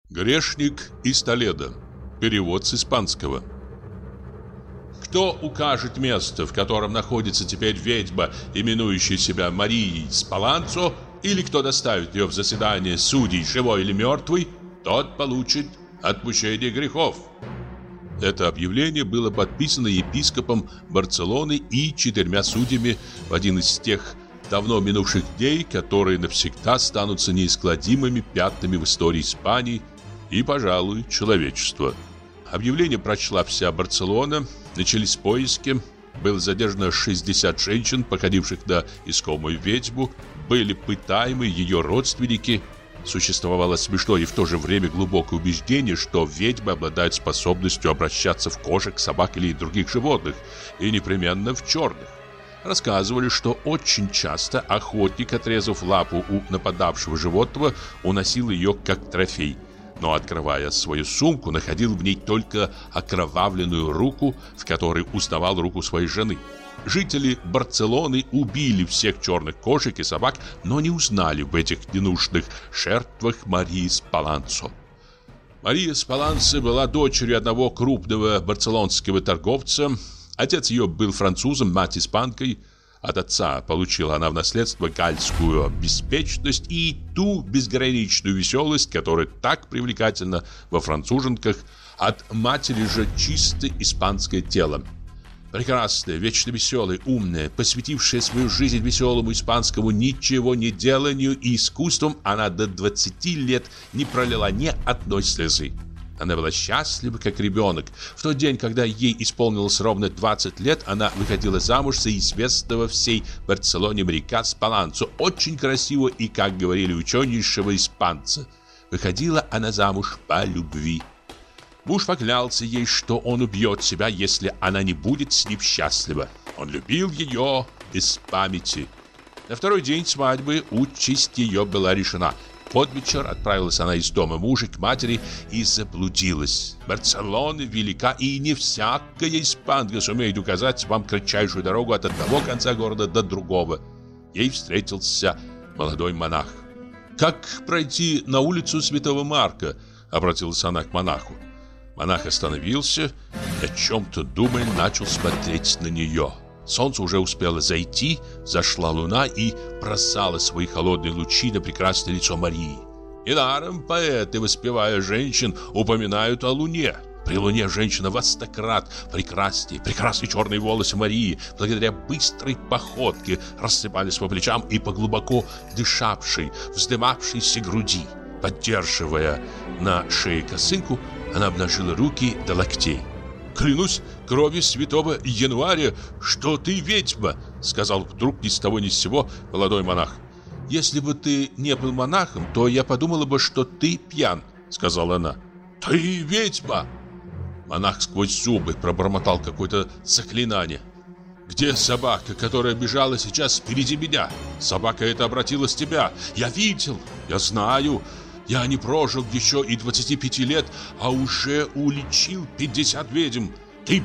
Грешник из Толедо. Перевод с испанского. Кто укажет место, в котором находится теперь ведьма, именующая себя Марией Спаланцо, или кто доставит ее в заседание судей, живой или мертвый, тот получит отпущение грехов. Это объявление было подписано епископом Барселоны и 4 судьями в один из тех давно минувших дней, которые навсегда станутся неизгладимыми пятнами в истории Испании и, пожалуй, человечества. Объявление прочла вся Барселона, начались поиски, было задержано 60 женщин, походивших на искомую ведьму, были пытаемы ее родственники. Существовало смешное и в то же время глубокое убеждение, что ведьмы обладают способностью обращаться в кошек, собак или других животных, и непременно в черных. Рассказывали, что очень часто охотник, отрезав лапу у нападавшего животного, уносил ее как трофей, но, открывая свою сумку, находил в ней только окровавленную руку, в которой узнавал руку своей жены. Жители Барселоны убили всех черных кошек и собак, но не узнали в этих ненужных жертвах Марии Спаланцо. Мария Спаланцо была дочерью одного крупного барселонского торговца. Отец ее был французом, мать испанкой. От отца получила она в наследство гальскую беспечность и ту безграничную веселость, которая так привлекательна во француженках, от матери же чисто испанское тело. Прекрасная, вечно веселая, умная, посвятившая свою жизнь веселому испанскому ничего не деланию и искусствам, она до 20 лет не пролила ни одной слезы. Она была счастлива, как ребенок. В тот день, когда ей исполнилось ровно 20 лет, она выходила замуж за известного всей Барселоне моряка Спаланцо, очень красивого и, как говорили, ученейшего испанца. Выходила она замуж по любви. Муж поклялся ей, что он убьет себя, если она не будет с ним счастлива. Он любил ее без памяти. На второй день свадьбы участь ее была решена. Под вечер отправилась она из дома мужа к матери и заблудилась. Барселона велика, и не всякая испанка сумеет указать вам кратчайшую дорогу от одного конца города до другого. Ей встретился молодой монах. «Как пройти на улицу Святого Марка?» — обратилась она к монаху. Монах остановился и, о чем-то думая, начал смотреть на нее. Солнце уже успело зайти, зашла луна и бросала свои холодные лучи на прекрасное лицо Марии. Недаром поэты, воспевая женщин, упоминают о луне. При луне женщина во 100 крат прекраснее. Прекрасные черные волосы Марии, благодаря быстрой походке, рассыпались по плечам и по глубоко дышавшей, вздымавшейся груди. Поддерживая на шее косынку, она обнажила руки до локтей. «Клянусь кровью святого Января, что ты ведьма!» — сказал вдруг ни с того ни с сего молодой монах. «Если бы ты не был монахом, то я подумала бы, что ты пьян», — сказала она. «Ты ведьма!» Монах сквозь зубы пробормотал какое-то заклинание. «Где собака, которая бежала сейчас впереди меня? Собака эта обратилась в тебя. Я видел, я знаю. Я не прожил еще и 25 лет, а уже уличил 50 ведьм. Ты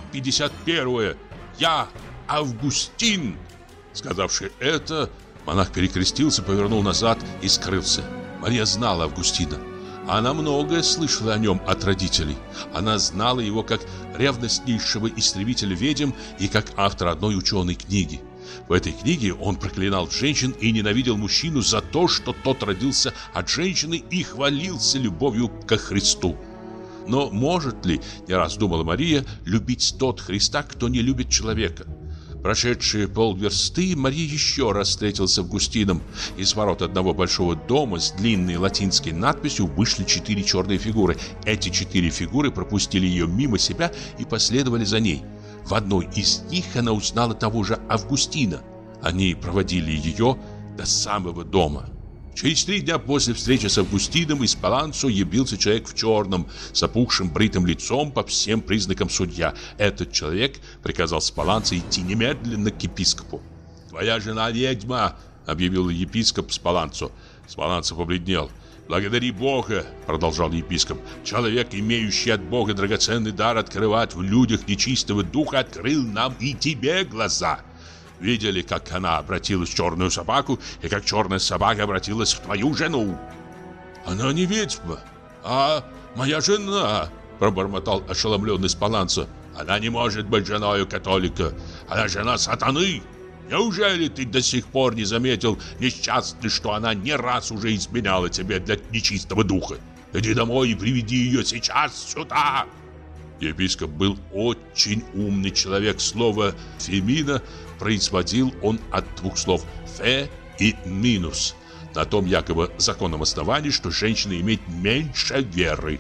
51-я. Я Августин!» Сказавши это, монах перекрестился, повернул назад и скрылся. Мария знала Августина. Она многое слышала о нем от родителей. Она знала его как ревностнейшего истребителя ведьм и как автора одной ученой книги. В этой книге он проклинал женщин и ненавидел мужчину за то, что тот родился от женщины, и хвалился любовью ко Христу. Но может ли, не раз думала Мария, любить тот Христа, кто не любит человека? Прошедшие полверсты, Мария еще раз встретилась с Августином. Из ворот одного большого дома с длинной латинской надписью вышли 4 черные фигуры. Эти 4 фигуры пропустили ее мимо себя и последовали за ней. В одной из них она узнала того же Августина. Они проводили ее до самого дома. Через 3 дня после встречи с Августином из Паланцо явился человек в черном, с опухшим бритым лицом, по всем признакам судья. Этот человек приказал Спаланцо идти немедленно к епископу. «Твоя жена ведьма», — объявил епископ Спаланцо. Спаланцо побледнел. «Благодари Бога», — продолжал епископ. «Человек, имеющий от Бога драгоценный дар открывать в людях нечистого духа, открыл нам и тебе глаза. Видели, как она обратилась в черную собаку и как черная собака обратилась в твою жену?» «Она не ведьма, «А моя жена!» – пробормотал ошеломленный Спаланцо. «Она не может быть женою католика. Она жена сатаны. Неужели ты до сих пор не заметил, несчастный, что она не раз уже изменяла тебе для нечистого духа? Иди домой и приведи ее сейчас сюда!» Епископ был очень умный человек. Слово «фемина» производил он от двух слов «фе» и «минус», на том якобы законном основании, что женщина имеет меньше веры.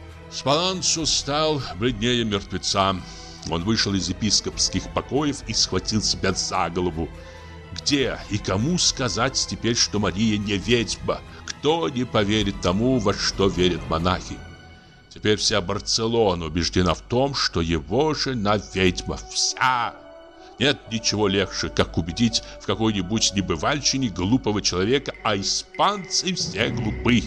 Спаланцо стал бледнее мертвеца. Он вышел из епископских покоев и схватил себя за голову. Где и кому сказать теперь, что Мария не ведьма? Кто не поверит тому, во что верят монахи? Теперь вся Барселона убеждена в том, что его жена ведьма. Вся! Нет ничего легче, как убедить в какой-нибудь небывальщине глупого человека, а испанцы все глупы.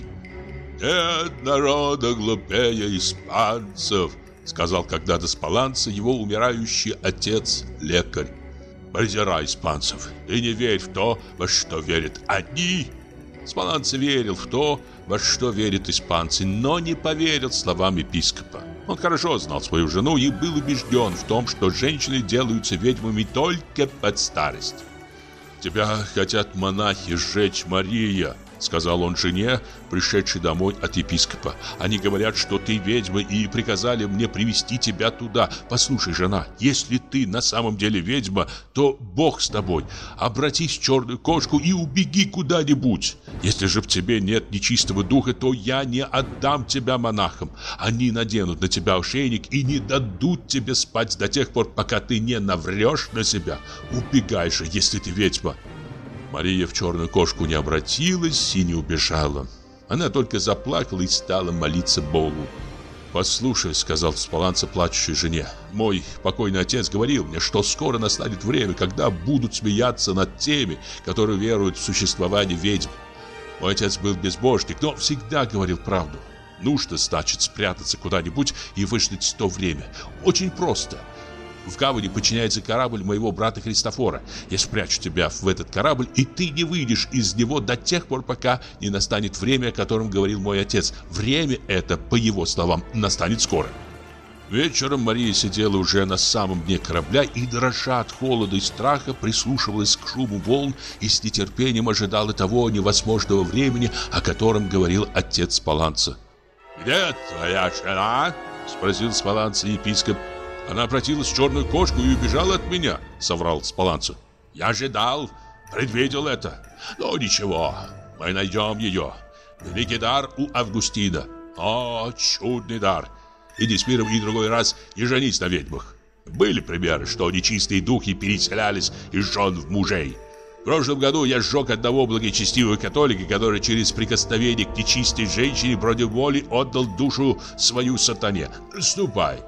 «Нет народа глупее испанцев», — сказал когда-то Спаланцо его умирающий отец-лекарь. «Презирай испанцев и не верь в то, во что верят они». Спаланцо верил в то, во что верят испанцы, но не поверил словам епископа. Он хорошо знал свою жену и был убежден в том, что женщины делаются ведьмами только под старость. «Тебя хотят монахи сжечь, Мария», — сказал он жене, пришедшей домой от епископа. «Они говорят, что ты ведьма, и приказали мне привести тебя туда. Послушай, жена, если ты на самом деле ведьма, то Бог с тобой. Обратись в черную кошку и убеги куда-нибудь. Если же в тебе нет нечистого духа, то я не отдам тебя монахам. Они наденут на тебя ошейник и не дадут тебе спать до тех пор, пока ты не наврешь на себя. Убегай же, если ты ведьма». Мария в черную кошку не обратилась и не убежала. Она только заплакала и стала молиться Богу. «Послушай», — сказал Спаланцо плачущей жене, — «мой покойный отец говорил мне, что скоро настанет время, когда будут смеяться над теми, которые веруют в существование ведьм. Мой отец был безбожник, но всегда говорил правду. Нужно, значит, спрятаться куда-нибудь и выждать то время. Очень просто. В гавани подчиняется корабль моего брата Христофора. Я спрячу тебя в этот корабль, и ты не выйдешь из него до тех пор, пока не настанет время, о котором говорил мой отец. Время это, по его словам, настанет скоро». Вечером Мария сидела уже на самом дне корабля и, дрожа от холода и страха, прислушивалась к шуму волн и с нетерпением ожидала того невозможного времени, о котором говорил отец Спаланцо. «Где твоя жена?» — спросил Спаланцо епископ. «Она обратилась в черную кошку и убежала от меня», — соврал Спаланцо. «Я ожидал, предвидел это. Но ничего, мы найдем ее. Великий дар у Августина. О, чудный дар. Иди с миром и другой раз не женись на ведьмах. Были примеры, что нечистые духи переселялись из жен в мужей. В прошлом году я сжег одного благочестивого католика, который через прикосновение к нечистой женщине против воли отдал душу свою сатане. Ступай».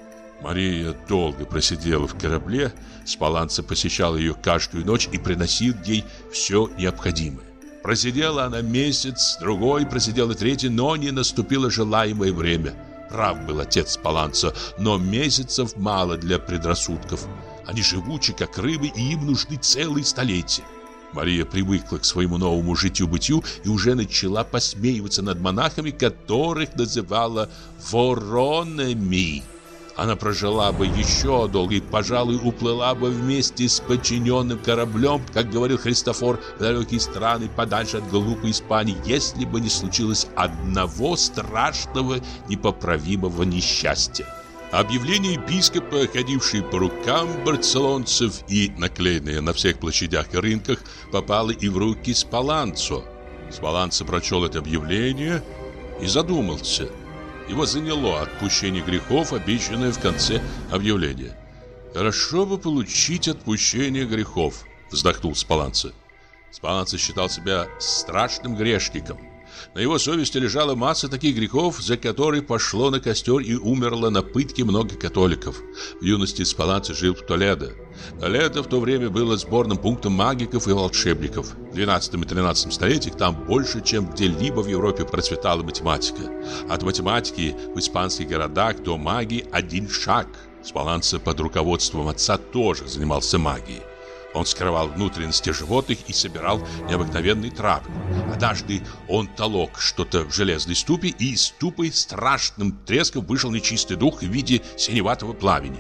Мария долго просидела в корабле. Спаланцо посещал ее каждую ночь и приносил ей все необходимое. Просидела она месяц, другой, просидела третий, но не наступило желаемое время. Прав был отец Спаланцо, но месяцев мало для предрассудков. Они живучи, как рыбы, и им нужны целые столетия. Мария привыкла к своему новому житью-бытию и уже начала посмеиваться над монахами, которых называла воронами. Она прожила бы еще долго и, пожалуй, уплыла бы вместе с подчиненным кораблем, как говорил Христофор, в далекие страны, подальше от глупой Испании, если бы не случилось одного страшного, непоправимого несчастья. Объявление епископа, ходившее по рукам барселонцев и наклеенное на всех площадях и рынках, попало и в руки Спаланцо. Спаланцо прочел это объявление и задумался. Его заняло отпущение грехов, обещанное в конце объявления. «Хорошо бы получить отпущение грехов», — вздохнул Спаланцо. Спаланцо считал себя страшным грешником. На его совести лежала масса таких грехов, за которые пошло на костер и умерло на пытке много католиков. В юности Спаланцо жил в Толедо. Толедо в то время было сборным пунктом магиков и волшебников. В 12 и 13 столетиях там больше, чем где-либо в Европе процветала математика. От математики в испанских городах до магии один шаг. Спаланцо под руководством отца тоже занимался магией. Он скрывал внутренности животных и собирал необыкновенные травы. Однажды он толок что-то в железной ступе, и из ступы страшным треском вышел нечистый дух в виде синеватого пламени.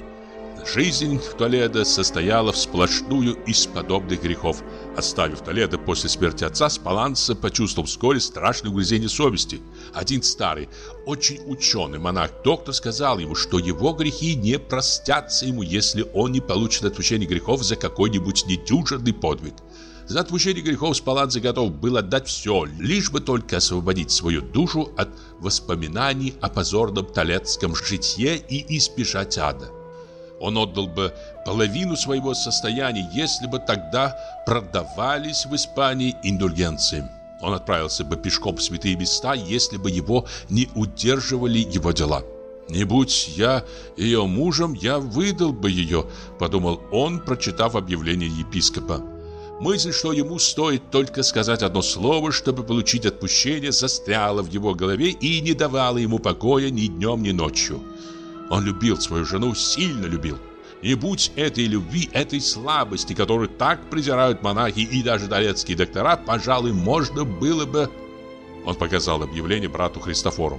Жизнь в Толедо состояла сплошную из подобных грехов. Оставив Толедо после смерти отца, Спаланца почувствовал вскоре страшное угрызение совести. Один старый, очень ученый монах-доктор сказал ему, что его грехи не простятся ему, если он не получит отпущение грехов за какой-нибудь недюжинный подвиг. За отпущение грехов Спаланца готов был отдать все, лишь бы только освободить свою душу от воспоминаний о позорном толедском житье и избежать ада. Он отдал бы половину своего состояния, если бы тогда продавались в Испании индульгенции. Он отправился бы пешком в святые места, если бы его не удерживали его дела. «Не будь я ее мужем, я выдал бы ее», — подумал он, прочитав объявление епископа. Мысль, что ему стоит только сказать одно слово, чтобы получить отпущение, застряла в его голове и не давала ему покоя ни днем, ни ночью. Он любил свою жену, сильно любил. Не будь этой любви, этой слабости, которую так презирают монахи и даже толедские доктора, пожалуй, можно было бы... Он показал объявление брату Христофору.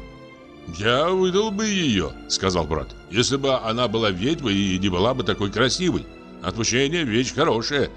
«Я выдал бы ее», — сказал брат, «если бы она была ведьмой и не была бы такой красивой. Отпущение — вещь хорошая.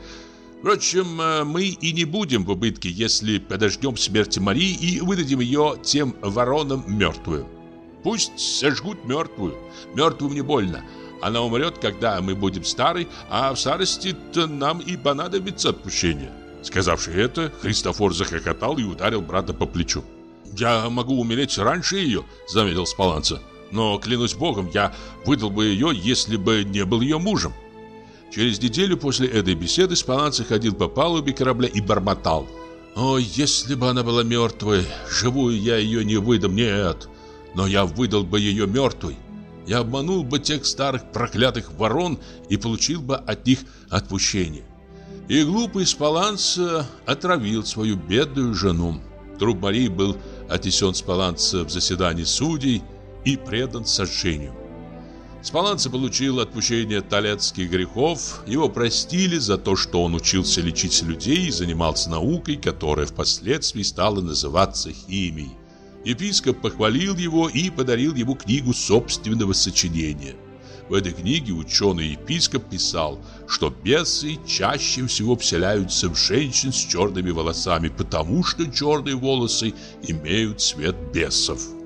Впрочем, мы и не будем в убытке, если подождем смерти Марии и выдадим ее тем воронам мертвую. Пусть сожгут мертвую. Мертвым не больно. Она умрет, когда мы будем стары, а в старости-то нам и понадобится отпущение». Сказавши это, Христофор захохотал и ударил брата по плечу. «Я могу умереть раньше ее», — заметил Спаланца. «Но, клянусь Богом, я выдал бы ее, если бы не был ее мужем». Через неделю после этой беседы Спаланца ходил по палубе корабля и бормотал: «Ой, если бы она была мертвой, живую я ее не выдам, нет, но я выдал бы ее мертвой. Я обманул бы тех старых проклятых ворон и получил бы от них отпущение». И глупый Спаланца отравил свою бедную жену. Труп Марии был отнесен Спаланца в заседание судей и предан сожжению. Спаланца получил отпущение толедских грехов, его простили за то, что он учился лечить людей и занимался наукой, которая впоследствии стала называться химией. Епископ похвалил его и подарил ему книгу собственного сочинения. В этой книге ученый-епископ писал, что бесы чаще всего вселяются в женщин с черными волосами, потому что черные волосы имеют цвет бесов.